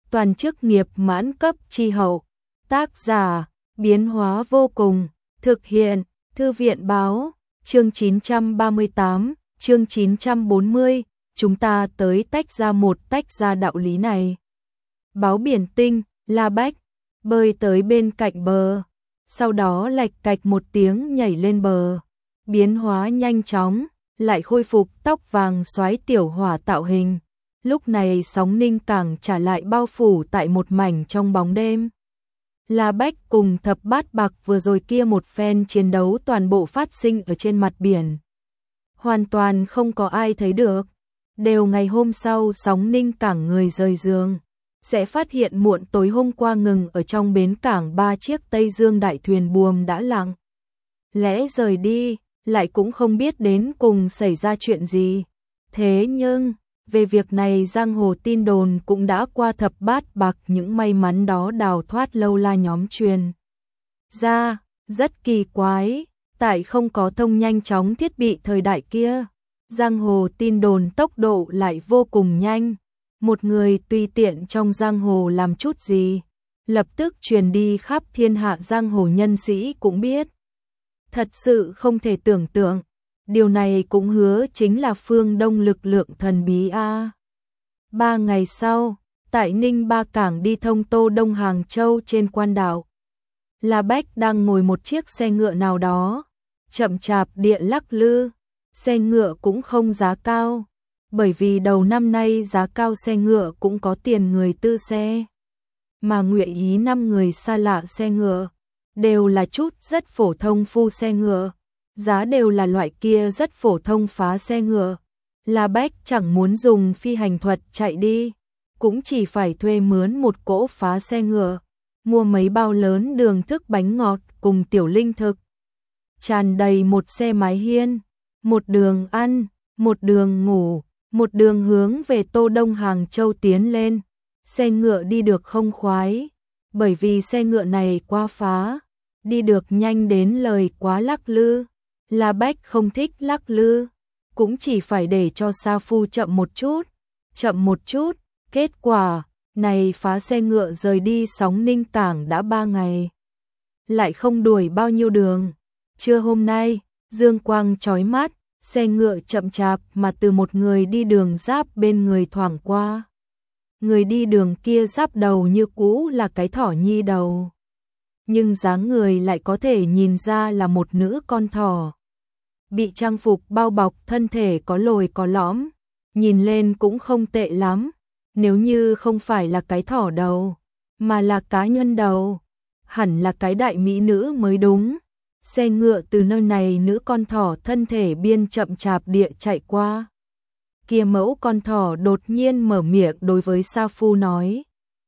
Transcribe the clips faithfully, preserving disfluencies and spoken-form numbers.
toàn chức nghiệp mãn cấp chi hậu. Tác giả, biến hóa vô cùng, thực hiện, Thư viện báo, chương chín trăm ba mươi tám, chương chín trăm bốn mươi, chúng ta tới tách ra một tách ra đạo lý này. Báo biển tinh, La Bách, bơi tới bên cạnh bờ, sau đó lạch cạch một tiếng nhảy lên bờ, biến hóa nhanh chóng, lại khôi phục tóc vàng xoáy tiểu hỏa tạo hình. Lúc này sóng Ninh Cảng trả lại bao phủ tại một mảnh trong bóng đêm. La Bách cùng Thập Bát Bạc vừa rồi kia một phen chiến đấu toàn bộ phát sinh ở trên mặt biển. Hoàn toàn không có ai thấy được. Đều ngày hôm sau sóng Ninh Cảng người rời giường, sẽ phát hiện muộn tối hôm qua ngừng ở trong bến cảng ba chiếc Tây Dương đại thuyền buồm đã lặng lẽ rời đi, lại cũng không biết đến cùng xảy ra chuyện gì. Thế nhưng, về việc này giang hồ tin đồn cũng đã qua Thập Bát Bạc những may mắn đó đào thoát lâu la nhóm truyền ra, rất kỳ quái, tại không có thông nhanh chóng thiết bị thời đại kia, giang hồ tin đồn tốc độ lại vô cùng nhanh. Một người tùy tiện trong giang hồ làm chút gì, lập tức truyền đi khắp thiên hạ, giang hồ nhân sĩ cũng biết. Thật sự không thể tưởng tượng, điều này cũng hứa chính là phương Đông lực lượng thần bí a. Ba ngày sau, tại Ninh Ba Cảng đi thông Tô Đông Hàng Châu trên quan đảo, La Bách đang ngồi một chiếc xe ngựa nào đó, chậm chạp địa lắc lư, xe ngựa cũng không giá cao. Bởi vì đầu năm nay giá cao xe ngựa cũng có tiền người tư xe. Mà Ngụy Ý năm người xa lạ xe ngựa, đều là chút rất phổ thông phu xe ngựa, giá đều là loại kia rất phổ thông phá xe ngựa. La Bách chẳng muốn dùng phi hành thuật chạy đi, cũng chỉ phải thuê mướn một cỗ phá xe ngựa, mua mấy bao lớn đường thức bánh ngọt cùng tiểu linh thực. Tràn đầy một xe mái hiên, một đường ăn, một đường ngủ. Một đường hướng về Tô Đông Hàng Châu tiến lên, xe ngựa đi được không khoái, bởi vì xe ngựa này quá phá, đi được nhanh đến lời quá lắc lư. La Bách không thích lắc lư, cũng chỉ phải để cho Sa Phu chậm một chút, chậm một chút, kết quả, này phá xe ngựa rời đi sóng Ninh Cảng đã ba ngày. Lại không đuổi bao nhiêu đường, trưa hôm nay, dương quang chói mắt, xe ngựa chậm chạp mà từ một người đi đường giáp bên người thoảng qua. Người đi đường kia giáp đầu như cũ là cái thỏ nhi đầu, nhưng dáng người lại có thể nhìn ra là một nữ con thỏ. Bị trang phục bao bọc, thân thể có lồi có lõm, nhìn lên cũng không tệ lắm. Nếu như không phải là cái thỏ đầu, mà là cá nhân đầu, hẳn là cái đại mỹ nữ mới đúng. Xe ngựa từ nơi này nữ con thỏ thân thể biên chậm chạp địa chạy qua. Kia mẫu con thỏ đột nhiên mở miệng đối với Sa Phu nói: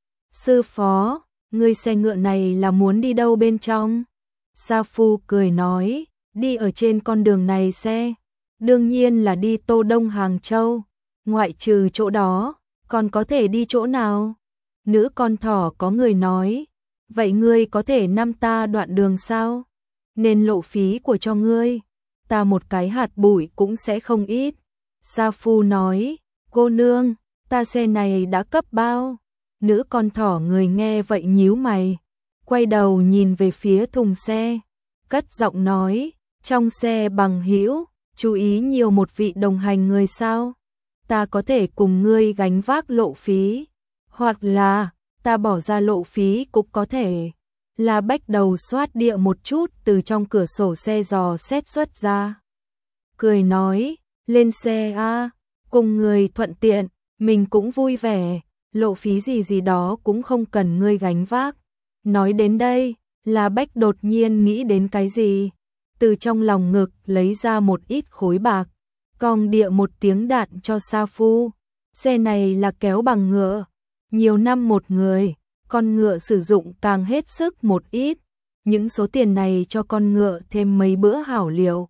"Sư phó, ngươi xe ngựa này là muốn đi đâu bên trong?" Sa Phu cười nói: "Đi ở trên con đường này xe, đương nhiên là đi Tô Đông Hàng Châu, ngoại trừ chỗ đó, còn có thể đi chỗ nào?" Nữ con thỏ có người nói: "Vậy ngươi có thể năm ta đoạn đường sao? Nên lộ phí của cho ngươi, ta một cái hạt bụi cũng sẽ không ít." Sa Phu nói: "Cô nương, ta xe này đã cấp bao?" Nữ con thỏ người nghe vậy nhíu mày, quay đầu nhìn về phía thùng xe, cất giọng nói: "Trong xe bằng hữu, chú ý nhiều một vị đồng hành người sao? Ta có thể cùng ngươi gánh vác lộ phí, hoặc là ta bỏ ra lộ phí cũng có thể." La Bách đầu xoát địa một chút từ trong cửa sổ xe dò xét xuất ra, cười nói: "Lên xe a, cùng người thuận tiện, mình cũng vui vẻ, lộ phí gì gì đó cũng không cần ngươi gánh vác." Nói đến đây, La Bách đột nhiên nghĩ đến cái gì, từ trong lòng ngực lấy ra một ít khối bạc, cong địa một tiếng đạn cho Sa Phu. Xe này là kéo bằng ngựa, nhiều năm một người, con ngựa sử dụng càng hết sức một ít, những số tiền này cho con ngựa thêm mấy bữa hảo liệu.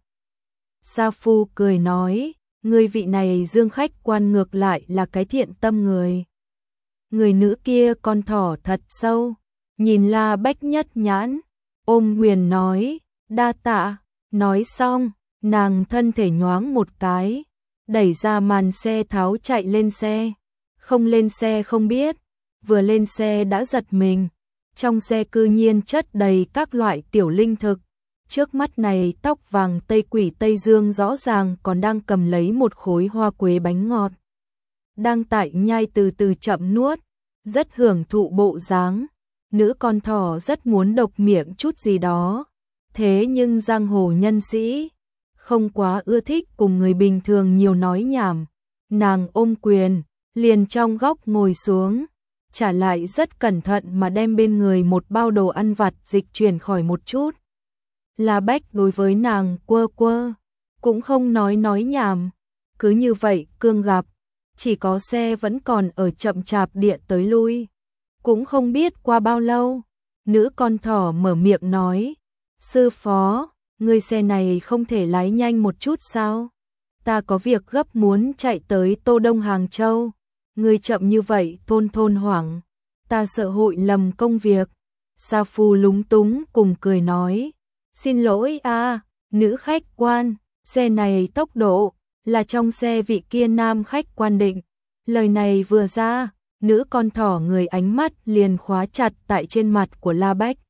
Sa Phu cười nói: "Người vị này dương khách quan ngược lại là cái thiện tâm người." Người nữ kia con thỏ thật sâu, nhìn La Bách nhất nhãn, ôm huyền nói: "Đa tạ." Nói xong, nàng thân thể nhoáng một cái, đẩy ra màn xe tháo chạy lên xe. Không lên xe không biết, vừa lên xe đã giật mình. Trong xe cư nhiên chất đầy các loại tiểu linh thực. Trước mắt này tóc vàng Tây Quỷ Tây Dương rõ ràng còn đang cầm lấy một khối hoa quế bánh ngọt. Đang tại nhai từ từ chậm nuốt, rất hưởng thụ bộ dáng. Nữ con thỏ rất muốn độc miệng chút gì đó. Thế nhưng giang hồ nhân sĩ không quá ưa thích cùng người bình thường nhiều nói nhảm. Nàng ôm quyền, liền trong góc ngồi xuống, trả lại rất cẩn thận mà đem bên người một bao đồ ăn vặt dịch chuyển khỏi một chút. La Bách đối với nàng quơ quơ, cũng không nói nói nhảm. Cứ như vậy cương gặp, chỉ có xe vẫn còn ở chậm chạp địa tới lui. Cũng không biết qua bao lâu, nữ con thỏ mở miệng nói, sư phó, người xe này không thể lái nhanh một chút sao? Ta có việc gấp muốn chạy tới Tô Đông Hàng Châu. Người chậm như vậy thôn thôn hoảng, ta sợ hội lầm công việc. Sa Phu lúng túng cùng cười nói, xin lỗi a, nữ khách quan, xe này tốc độ là trong xe vị kia nam khách quan định. Lời này vừa ra, nữ con thỏ người ánh mắt liền khóa chặt tại trên mặt của La Bách.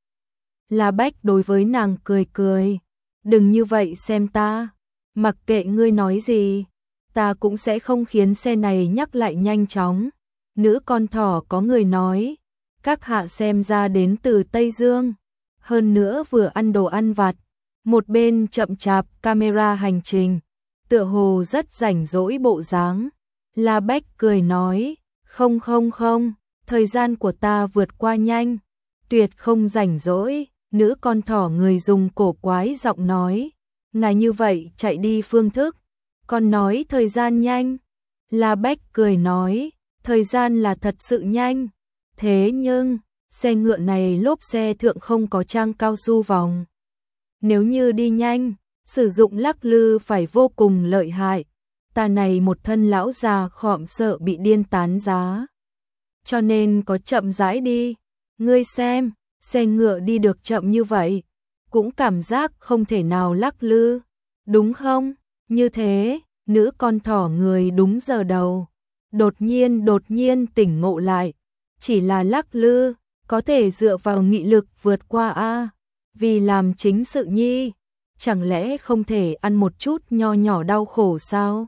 La Bách đối với nàng cười cười, đừng như vậy xem ta, mặc kệ ngươi nói gì, ta cũng sẽ không khiến xe này nhắc lại nhanh chóng. Nữ con thỏ có người nói, các hạ xem ra đến từ Tây Dương, hơn nữa vừa ăn đồ ăn vặt, một bên chậm chạp camera hành trình, tựa hồ rất rảnh rỗi bộ dáng. La Bách cười nói, không không không, thời gian của ta vượt qua nhanh, tuyệt không rảnh rỗi. Nữ con thỏ người dùng cổ quái giọng nói, ngài như vậy chạy đi phương thức, còn nói thời gian nhanh. La Bách cười nói, thời gian là thật sự nhanh, thế nhưng xe ngựa này lốp xe thượng không có trang cao su vòng. Nếu như đi nhanh, sử dụng lắc lư phải vô cùng lợi hại. Ta này một thân lão già khọm sợ bị điên tán giá, cho nên có chậm rãi đi. Ngươi xem, xe ngựa đi được chậm như vậy, cũng cảm giác không thể nào lắc lư, đúng không? Như thế, nữ con thỏ người đúng giờ đầu, đột nhiên đột nhiên tỉnh ngộ lại, chỉ là lắc lư, có thể dựa vào nghị lực vượt qua a, vì làm chính sự nhi, chẳng lẽ không thể ăn một chút nho nhỏ đau khổ sao?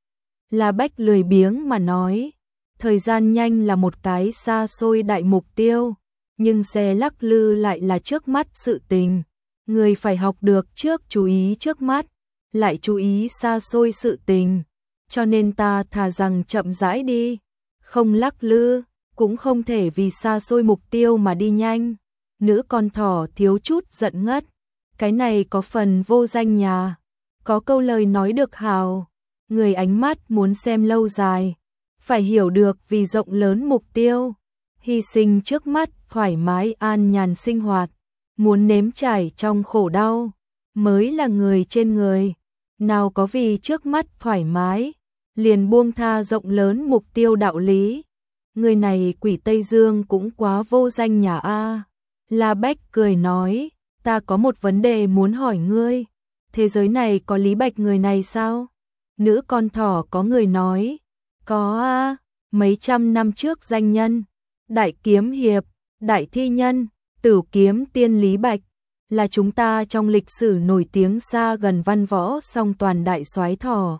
La Bách lười biếng mà nói, thời gian nhanh là một cái xa xôi đại mục tiêu, nhưng xe lắc lư lại là trước mắt sự tình. Người phải học được trước chú ý trước mắt, lại chú ý xa xôi sự tình. Cho nên ta thà rằng chậm rãi đi, không lắc lư, cũng không thể vì xa xôi mục tiêu mà đi nhanh. Nữ con thỏ thiếu chút giận ngất, cái này có phần vô danh nhà. Có câu lời nói được hào, người ánh mắt muốn xem lâu dài, phải hiểu được vì rộng lớn mục tiêu, hy sinh trước mắt thoải mái an nhàn sinh hoạt, muốn nếm trải trong khổ đau, mới là người trên người. Nào có vì trước mắt thoải mái, liền buông tha rộng lớn mục tiêu đạo lý. Người này quỷ Tây Dương cũng quá vô danh nhà a. La Bách cười nói, ta có một vấn đề muốn hỏi ngươi, thế giới này có Lý Bạch người này sao? Nữ con thỏ có người nói, có a, mấy trăm năm trước danh nhân, đại kiếm hiệp, đại thi nhân, Tử kiếm tiên Lý Bạch, là chúng ta trong lịch sử nổi tiếng xa gần văn võ song toàn đại soái thỏ.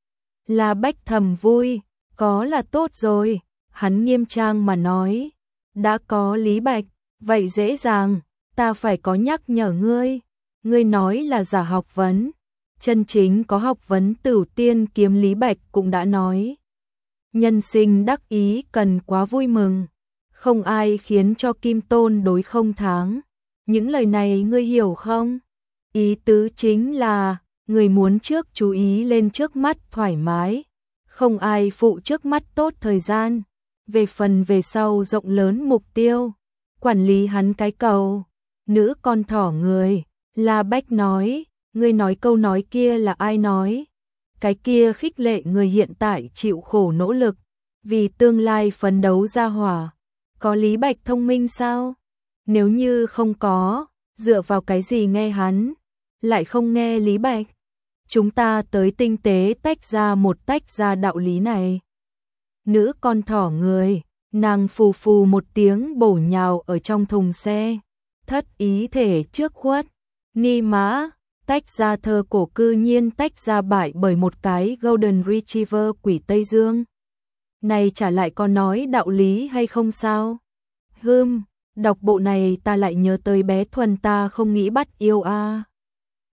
La Bách thầm vui, có là tốt rồi, hắn nghiêm trang mà nói, đã có Lý Bạch, vậy dễ dàng, ta phải có nhắc nhở ngươi, ngươi nói là giả học vấn, chân chính có học vấn Tử tiên kiếm Lý Bạch cũng đã nói. Nhân sinh đắc ý cần quá vui mừng, không ai khiến cho kim tôn đối không tháng. Những lời này ngươi hiểu không? Ý tứ chính là, người muốn trước chú ý lên trước mắt thoải mái, không ai phụ trước mắt tốt thời gian, về phần về sau rộng lớn mục tiêu, quản lý hắn cái cầu. Nữ con thỏ người, La Bách nói, ngươi nói câu nói kia là ai nói? Cái kia khích lệ người hiện tại chịu khổ nỗ lực, vì tương lai phấn đấu ra hỏa. Có Lý Bạch thông minh sao? Nếu như không có, dựa vào cái gì nghe hắn, lại không nghe Lý Bạch? Chúng ta tới tinh tế tách ra một tách ra đạo lý này. Nữ con thỏ người, Nàng phù phù một tiếng bổ nhào ở trong thùng xe, thất ý thể trước khuất. Ni mã, tách ra thơ cổ cư nhiên tách ra bại bởi một cái Golden Retriever quỷ Tây Dương. Này trả lại có nói đạo lý hay không sao? Hưm, đọc bộ này ta lại nhớ tới bé Thuần ta không nghĩ bắt yêu a.